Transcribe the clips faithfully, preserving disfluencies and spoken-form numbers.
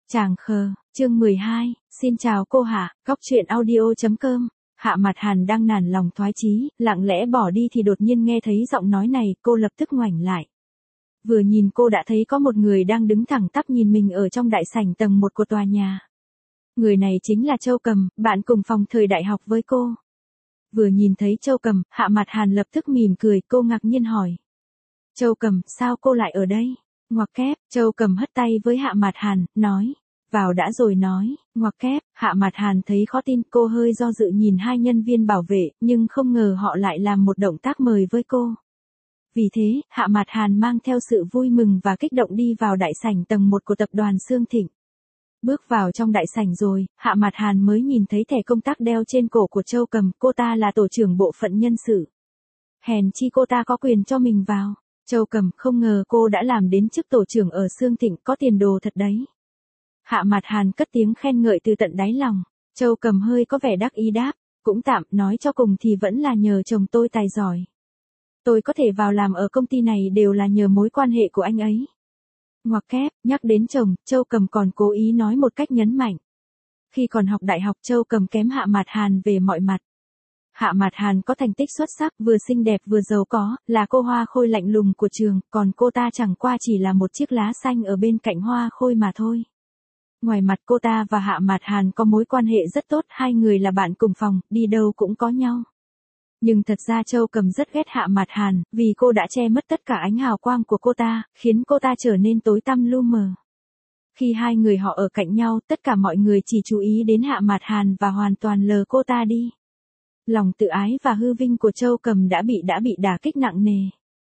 Chàng khờ, chương mười hai, xin chào cô Hạ, góc truyện audio.com. Hạ Mạt Hàn đang nản lòng thoái chí, lặng lẽ bỏ đi thì đột nhiên nghe thấy giọng nói này, cô lập tức ngoảnh lại. Vừa nhìn cô đã thấy có một người đang đứng thẳng tắp nhìn mình ở trong đại sảnh tầng một của tòa nhà. Người này chính là Châu Cầm, bạn cùng phòng thời đại học với cô. Vừa nhìn thấy Châu Cầm, Hạ Mạt Hàn lập tức mỉm cười, cô ngạc nhiên hỏi. Châu Cầm, sao cô lại ở đây? Ngoặc kép, Châu Cầm hất tay với Hạ Mạt Hàn, nói. Vào đã rồi nói, ngoặc kép, Hạ Mạt Hàn thấy khó tin, cô hơi do dự nhìn hai nhân viên bảo vệ, nhưng không ngờ họ lại làm một động tác mời với cô. Vì thế, Hạ Mạt Hàn mang theo sự vui mừng và kích động đi vào đại sảnh tầng một của tập đoàn Sương Thịnh. Bước vào trong đại sảnh rồi, Hạ Mạt Hàn mới nhìn thấy thẻ công tác đeo trên cổ của Châu Cầm, cô ta là tổ trưởng bộ phận nhân sự. Hèn chi cô ta có quyền cho mình vào. Châu Cầm, không ngờ cô đã làm đến chức tổ trưởng ở Sương Thịnh, có tiền đồ thật đấy. Hạ Mạt Hàn cất tiếng khen ngợi từ tận đáy lòng. Châu Cầm hơi có vẻ đắc ý đáp, cũng tạm, nói cho cùng thì vẫn là nhờ chồng tôi tài giỏi. Tôi có thể vào làm ở công ty này đều là nhờ mối quan hệ của anh ấy. Ngoặc kép, nhắc đến chồng, Châu Cầm còn cố ý nói một cách nhấn mạnh. Khi còn học đại học, Châu Cầm kém Hạ Mạt Hàn về mọi mặt. Hạ Mạt Hàn có thành tích xuất sắc, vừa xinh đẹp vừa giàu có, là cô hoa khôi lạnh lùng của trường, còn cô ta chẳng qua chỉ là một chiếc lá xanh ở bên cạnh hoa khôi mà thôi. Ngoài mặt cô ta và Hạ Mạt Hàn có mối quan hệ rất tốt, hai người là bạn cùng phòng, đi đâu cũng có nhau. Nhưng thật ra Châu Cầm rất ghét Hạ Mạt Hàn, vì cô đã che mất tất cả ánh hào quang của cô ta, khiến cô ta trở nên tối tăm lu mờ. Khi hai người họ ở cạnh nhau, tất cả mọi người chỉ chú ý đến Hạ Mạt Hàn và hoàn toàn lờ cô ta đi. Lòng tự ái và hư vinh của Châu Cầm đã bị đã bị đả kích nặng nề.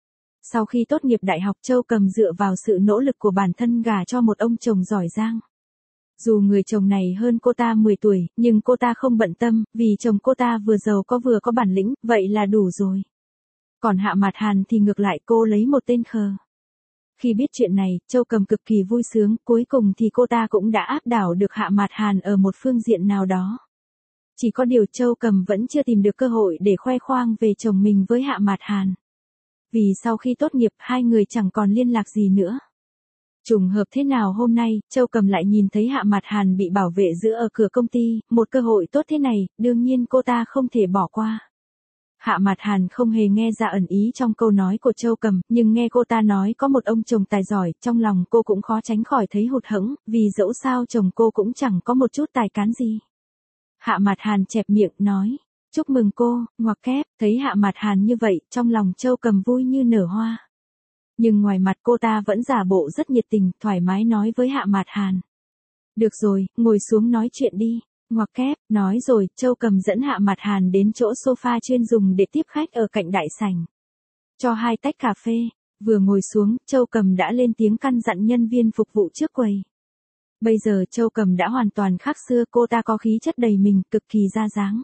Sau khi tốt nghiệp đại học, Châu Cầm dựa vào sự nỗ lực của bản thân gả cho một ông chồng giỏi giang. Dù người chồng này hơn cô ta mười tuổi, nhưng cô ta không bận tâm, vì chồng cô ta vừa giàu có vừa có bản lĩnh, vậy là đủ rồi. Còn Hạ Mạt Hàn thì ngược lại, cô lấy một tên khờ. Khi biết chuyện này, Châu Cầm cực kỳ vui sướng, cuối cùng thì cô ta cũng đã áp đảo được Hạ Mạt Hàn ở một phương diện nào đó. Chỉ có điều Châu Cầm vẫn chưa tìm được cơ hội để khoe khoang về chồng mình với Hạ Mạt Hàn. Vì sau khi tốt nghiệp, hai người chẳng còn liên lạc gì nữa. Trùng hợp thế nào hôm nay, Châu Cầm lại nhìn thấy Hạ Mạt Hàn bị bảo vệ giữ ở cửa công ty, một cơ hội tốt thế này, đương nhiên cô ta không thể bỏ qua. Hạ Mạt Hàn không hề nghe ra ẩn ý trong câu nói của Châu Cầm, nhưng nghe cô ta nói có một ông chồng tài giỏi, trong lòng cô cũng khó tránh khỏi thấy hụt hẫng, vì dẫu sao chồng cô cũng chẳng có một chút tài cán gì. Hạ Mạt Hàn chẹp miệng, nói, chúc mừng cô, ngoặc kép, thấy Hạ Mạt Hàn như vậy, trong lòng Châu Cầm vui như nở hoa. Nhưng ngoài mặt cô ta vẫn giả bộ rất nhiệt tình, thoải mái nói với Hạ Mạt Hàn. Được rồi, ngồi xuống nói chuyện đi. Ngoặc kép, nói rồi, Châu Cầm dẫn Hạ Mạt Hàn đến chỗ sofa chuyên dùng để tiếp khách ở cạnh đại sảnh. Cho hai tách cà phê, vừa ngồi xuống, Châu Cầm đã lên tiếng căn dặn nhân viên phục vụ trước quầy. Bây giờ Châu Cầm đã hoàn toàn khác xưa, cô ta có khí chất đầy mình, cực kỳ ra dáng.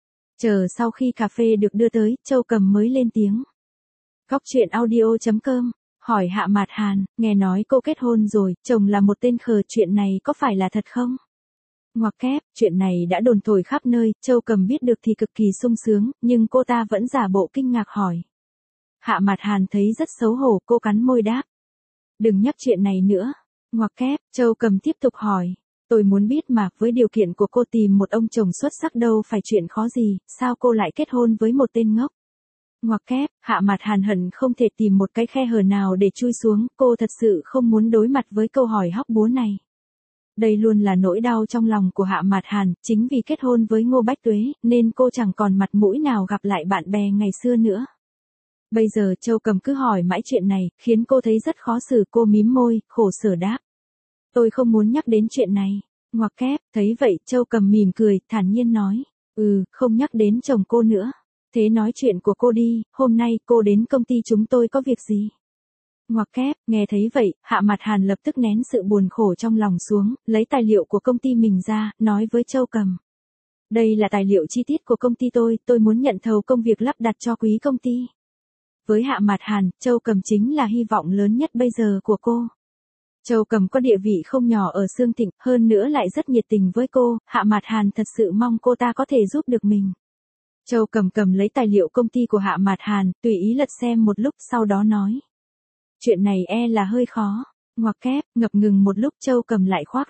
Chờ sau khi cà phê được đưa tới, Châu Cầm mới lên tiếng. Góc truyện audio.com, hỏi Hạ Mạt Hàn, nghe nói cô kết hôn rồi, chồng là một tên khờ, chuyện này có phải là thật không? Ngoặc kép, chuyện này đã đồn thổi khắp nơi, Châu Cầm biết được thì cực kỳ sung sướng, nhưng cô ta vẫn giả bộ kinh ngạc hỏi. Hạ Mạt Hàn thấy rất xấu hổ, cô cắn môi đáp. Đừng nhắc chuyện này nữa. Ngoặc kép, Châu Cầm tiếp tục hỏi. Tôi muốn biết mà, với điều kiện của cô tìm một ông chồng xuất sắc đâu phải chuyện khó gì, sao cô lại kết hôn với một tên ngốc? Ngoặc kép, Hạ Mạt Hàn hận không thể tìm một cái khe hở nào để chui xuống, cô thật sự không muốn đối mặt với câu hỏi hóc búa này. Đây luôn là nỗi đau trong lòng của Hạ Mạt Hàn, chính vì kết hôn với Ngô Bách Tuế, nên cô chẳng còn mặt mũi nào gặp lại bạn bè ngày xưa nữa. Bây giờ Châu Cầm cứ hỏi mãi chuyện này, khiến cô thấy rất khó xử, cô mím môi, khổ sở đáp. Tôi không muốn nhắc đến chuyện này. Ngoặc kép, thấy vậy, Châu Cầm mỉm cười, thản nhiên nói. Ừ, không nhắc đến chồng cô nữa. Thế nói chuyện của cô đi, hôm nay cô đến công ty chúng tôi có việc gì? Ngoặc kép, nghe thấy vậy, Hạ Mạt Hàn lập tức nén sự buồn khổ trong lòng xuống, lấy tài liệu của công ty mình ra, nói với Châu Cầm. Đây là tài liệu chi tiết của công ty tôi, tôi muốn nhận thầu công việc lắp đặt cho quý công ty. Với Hạ Mạt Hàn, Châu Cầm chính là hy vọng lớn nhất bây giờ của cô. Châu Cầm có địa vị không nhỏ ở Sương Thịnh, hơn nữa lại rất nhiệt tình với cô, Hạ Mạt Hàn thật sự mong cô ta có thể giúp được mình. Châu Cầm cầm lấy tài liệu công ty của Hạ Mạt Hàn, tùy ý lật xem một lúc, sau đó nói. Chuyện này e là hơi khó. Ngoặc kép, ngập ngừng một lúc, Châu Cầm lại khoác lác.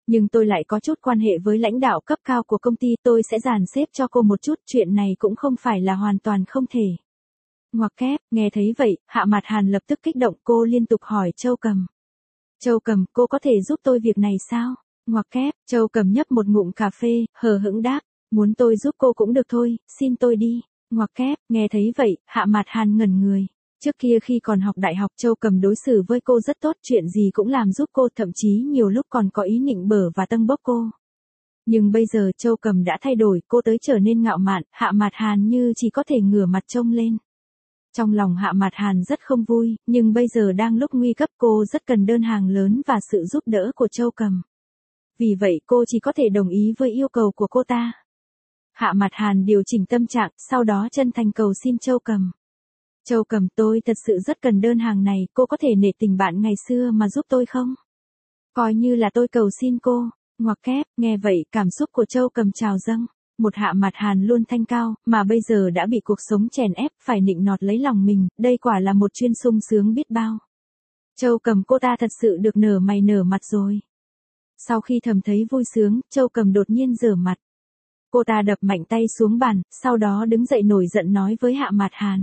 Nhưng tôi lại có chút quan hệ với lãnh đạo cấp cao của công ty, tôi sẽ dàn xếp cho cô một chút, chuyện này cũng không phải là hoàn toàn không thể. Ngoặc kép, nghe thấy vậy, Hạ Mạt Hàn lập tức kích động, cô liên tục hỏi Châu Cầm. Châu Cầm, cô có thể giúp tôi việc này sao? Ngoặc kép, Châu Cầm nhấp một ngụm cà phê, hờ hững đáp, muốn tôi giúp cô cũng được thôi, xin tôi đi. Ngoặc kép, nghe thấy vậy, Hạ Mạt Hàn ngẩn người. Trước kia khi còn học đại học, Châu Cầm đối xử với cô rất tốt, chuyện gì cũng làm giúp cô, thậm chí nhiều lúc còn có ý nịnh bợ và tâng bốc cô. Nhưng bây giờ Châu Cầm đã thay đổi, cô tới trở nên ngạo mạn, Hạ Mạt Hàn như chỉ có thể ngửa mặt trông lên. Trong lòng Hạ Mạt Hàn rất không vui, nhưng bây giờ đang lúc nguy cấp, cô rất cần đơn hàng lớn và sự giúp đỡ của Châu Cầm. Vì vậy cô chỉ có thể đồng ý với yêu cầu của cô ta. Hạ Mạt Hàn điều chỉnh tâm trạng, sau đó chân thành cầu xin Châu Cầm. Châu Cầm, tôi thật sự rất cần đơn hàng này, cô có thể nể tình bạn ngày xưa mà giúp tôi không? Coi như là tôi cầu xin cô. Ngoặc kép, nghe vậy, cảm xúc của Châu Cầm trào dâng. Một Hạ Mạt Hàn luôn thanh cao, mà bây giờ đã bị cuộc sống chèn ép, phải nịnh nọt lấy lòng mình, đây quả là một chuyên sung sướng biết bao. Châu Cầm, cô ta thật sự được nở mày nở mặt rồi. Sau khi thầm thấy vui sướng, Châu Cầm đột nhiên giở mặt. Cô ta đập mạnh tay xuống bàn, sau đó đứng dậy nổi giận nói với Hạ Mạt Hàn.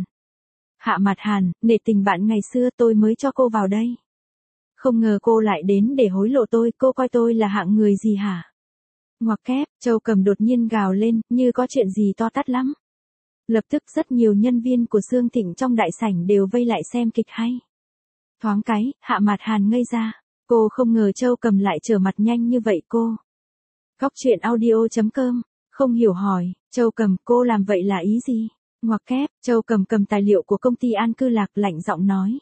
Hạ Mạt Hàn, nể tình bạn ngày xưa tôi mới cho cô vào đây. Không ngờ cô lại đến để hối lộ tôi, cô coi tôi là hạng người gì hả? Ngoặc kép, Châu Cầm đột nhiên gào lên, như có chuyện gì to tát lắm. Lập tức rất nhiều nhân viên của Sương Thịnh trong đại sảnh đều vây lại xem kịch hay. Thoáng cái, Hạ Mạt Hàn ngây ra. Cô không ngờ Châu Cầm lại trở mặt nhanh như vậy cô. Góc truyện audio chấm com, không hiểu hỏi, Châu Cầm, cô làm vậy là ý gì? Ngoặc kép, Châu Cầm cầm tài liệu của công ty An Cư Lạc, lạnh giọng nói.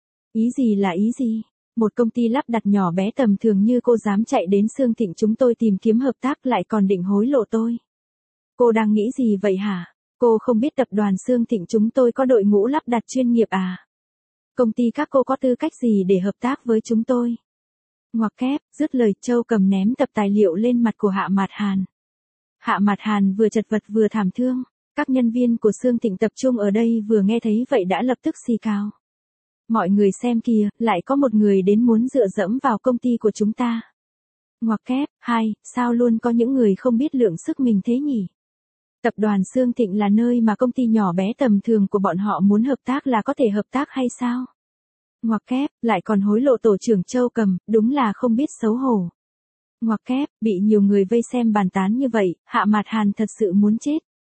Ý gì là ý gì? Một công ty lắp đặt nhỏ bé tầm thường như cô dám chạy đến Sương Thịnh chúng tôi tìm kiếm hợp tác, lại còn định hối lộ tôi. Cô đang nghĩ gì vậy hả? Cô không biết tập đoàn Sương Thịnh chúng tôi có đội ngũ lắp đặt chuyên nghiệp à? Công ty các cô có tư cách gì để hợp tác với chúng tôi? Ngoặc kép, dứt lời, Châu Cầm ném tập tài liệu lên mặt của Hạ Mạt Hàn. Hạ Mạt Hàn vừa chật vật vừa thảm thương. Các nhân viên của Sương Thịnh tập trung ở đây vừa nghe thấy vậy đã lập tức xì cào. Mọi người xem kìa, lại có một người đến muốn dựa dẫm vào công ty của chúng ta. Ngoặc kép, hai, sao luôn có những người không biết lượng sức mình thế nhỉ? Tập đoàn Sương Thịnh là nơi mà công ty nhỏ bé tầm thường của bọn họ muốn hợp tác là có thể hợp tác hay sao? Ngoặc kép, lại còn hối lộ tổ trưởng Châu Cầm, đúng là không biết xấu hổ. Ngoặc kép, bị nhiều người vây xem bàn tán như vậy, Hạ Mạt Hàn thật sự muốn chết.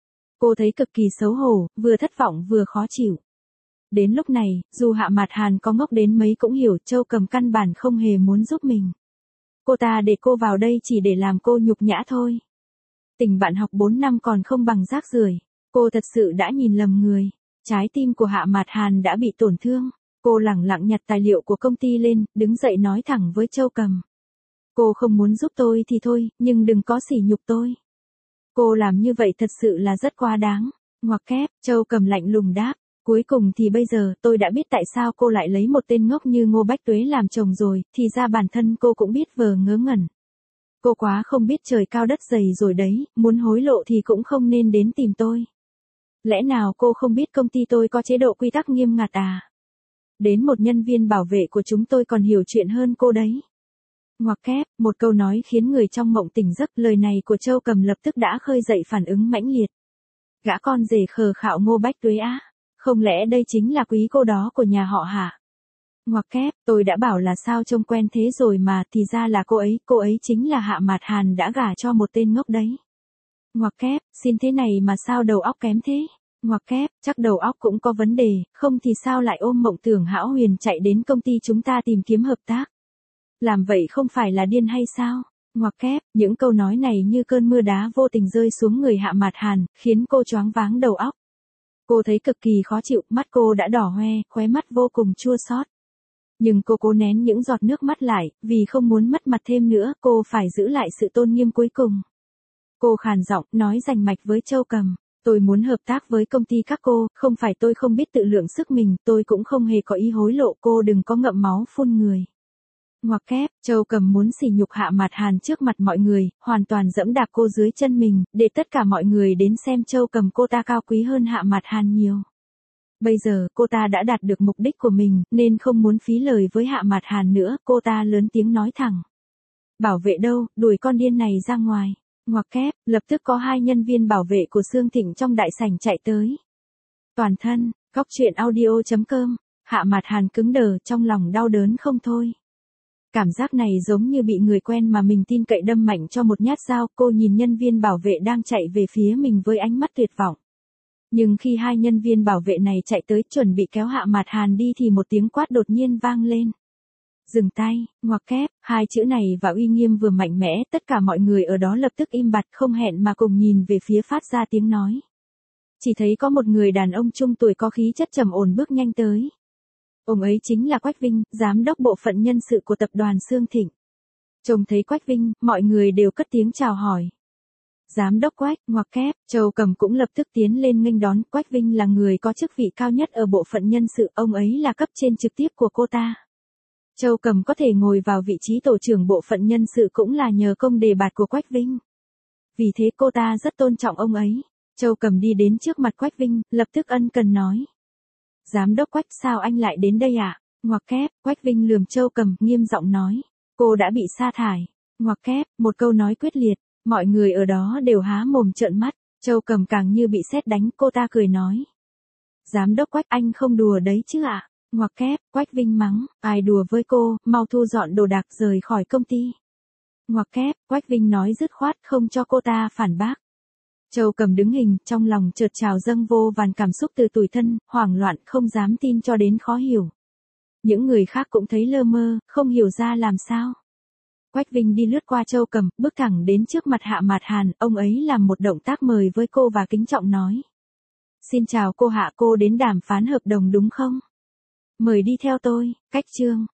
Cô thấy cực kỳ xấu hổ, vừa thất vọng vừa khó chịu. Đến lúc này, dù Hạ Mạt Hàn có ngốc đến mấy cũng hiểu Châu Cầm căn bản không hề muốn giúp mình. Cô ta để cô vào đây chỉ để làm cô nhục nhã thôi. Tình bạn học bốn năm còn không bằng rác rưởi. Cô thật sự đã nhìn lầm người. Trái tim của Hạ Mạt Hàn đã bị tổn thương. Cô lẳng lặng nhặt tài liệu của công ty lên, đứng dậy nói thẳng với Châu Cầm. Cô không muốn giúp tôi thì thôi, nhưng đừng có sỉ nhục tôi. Cô làm như vậy thật sự là rất quá đáng. Ngoặc kép, Châu Cầm lạnh lùng đáp. Cuối cùng thì bây giờ tôi đã biết tại sao cô lại lấy một tên ngốc như Ngô Bách Tuế làm chồng rồi, thì ra bản thân cô cũng biết vờ ngớ ngẩn. Cô quá không biết trời cao đất dày rồi đấy, muốn hối lộ thì cũng không nên đến tìm tôi. Lẽ nào cô không biết công ty tôi có chế độ quy tắc nghiêm ngặt à? Đến một nhân viên bảo vệ của chúng tôi còn hiểu chuyện hơn cô đấy. Ngoặc kép, một câu nói khiến người trong mộng tỉnh giấc, lời này của Châu Cầm lập tức đã khơi dậy phản ứng mãnh liệt. Gã con rể khờ khạo Ngô Bách Tuế á? Không lẽ đây chính là quý cô đó của nhà họ hả? Ngoặc kép, tôi đã bảo là sao trông quen thế rồi mà, thì ra là cô ấy, cô ấy chính là Hạ Mạt Hàn đã gả cho một tên ngốc đấy. Ngoặc kép, xin thế này mà sao đầu óc kém thế? Ngoặc kép, chắc đầu óc cũng có vấn đề, không thì sao lại ôm mộng tưởng hão huyền chạy đến công ty chúng ta tìm kiếm hợp tác? Làm vậy không phải là điên hay sao? Ngoặc kép, những câu nói này như cơn mưa đá vô tình rơi xuống người Hạ Mạt Hàn, khiến cô choáng váng đầu óc. Cô thấy cực kỳ khó chịu, mắt cô đã đỏ hoe, khóe mắt vô cùng chua xót. Nhưng cô cố nén những giọt nước mắt lại, vì không muốn mất mặt thêm nữa, cô phải giữ lại sự tôn nghiêm cuối cùng. Cô khàn giọng, nói rành mạch với Châu Cầm. Tôi muốn hợp tác với công ty các cô, không phải tôi không biết tự lượng sức mình, tôi cũng không hề có ý hối lộ, cô đừng có ngậm máu phun người. Ngoặc kép, Châu Cầm muốn sỉ nhục Hạ Mạt Hàn trước mặt mọi người, hoàn toàn dẫm đạp cô dưới chân mình, để tất cả mọi người đến xem Châu Cầm cô ta cao quý hơn Hạ Mạt Hàn nhiều. Bây giờ, cô ta đã đạt được mục đích của mình, nên không muốn phí lời với Hạ Mạt Hàn nữa, cô ta lớn tiếng nói thẳng. Bảo vệ đâu, đuổi con điên này ra ngoài. Ngoặc kép, lập tức có hai nhân viên bảo vệ của Sương Thịnh trong đại sảnh chạy tới. Toàn thân, góc truyện audio.com, Hạ Mạt Hàn cứng đờ trong lòng đau đớn không thôi. Cảm giác này giống như bị người quen mà mình tin cậy đâm mạnh cho một nhát dao, cô nhìn nhân viên bảo vệ đang chạy về phía mình với ánh mắt tuyệt vọng. Nhưng khi hai nhân viên bảo vệ này chạy tới chuẩn bị kéo Hạ Mạt Hàn đi thì một tiếng quát đột nhiên vang lên. Dừng tay, ngoặc kép, hai chữ này và uy nghiêm vừa mạnh mẽ, tất cả mọi người ở đó lập tức im bặt không hẹn mà cùng nhìn về phía phát ra tiếng nói. Chỉ thấy có một người đàn ông trung tuổi có khí chất trầm ổn bước nhanh tới. Ông ấy chính là Quách Vinh, giám đốc bộ phận nhân sự của tập đoàn Sương Thịnh. Trông thấy Quách Vinh, mọi người đều cất tiếng chào hỏi. Giám đốc Quách, ngoặc kép, Châu Cầm cũng lập tức tiến lên nghênh đón. Quách Vinh là người có chức vị cao nhất ở bộ phận nhân sự, ông ấy là cấp trên trực tiếp của cô ta. Châu Cầm có thể ngồi vào vị trí tổ trưởng bộ phận nhân sự cũng là nhờ công đề bạt của Quách Vinh. Vì thế cô ta rất tôn trọng ông ấy. Châu Cầm đi đến trước mặt Quách Vinh, lập tức ân cần nói. Giám đốc Quách, sao anh lại đến đây ạ? À? Ngoặc kép, Quách Vinh lườm Châu Cầm, nghiêm giọng nói. Cô đã bị sa thải. Ngoặc kép, một câu nói quyết liệt. Mọi người ở đó đều há mồm trợn mắt. Châu Cầm càng như bị sét đánh, cô ta cười nói. Giám đốc Quách, anh không đùa đấy chứ ạ? À? Ngoặc kép, Quách Vinh mắng, ai đùa với cô, mau thu dọn đồ đạc rời khỏi công ty. Ngoặc kép, Quách Vinh nói dứt khoát không cho cô ta phản bác. Châu Cầm đứng hình, trong lòng chợt trào dâng vô vàn cảm xúc từ tủi thân, hoảng loạn, không dám tin cho đến khó hiểu. Những người khác cũng thấy lơ mơ, không hiểu ra làm sao. Quách Vinh đi lướt qua Châu Cầm, bước thẳng đến trước mặt Hạ Mạt Hàn, ông ấy làm một động tác mời với cô và kính trọng nói. Xin chào cô Hạ, cô đến đàm phán hợp đồng đúng không? Mời đi theo tôi, cách chương.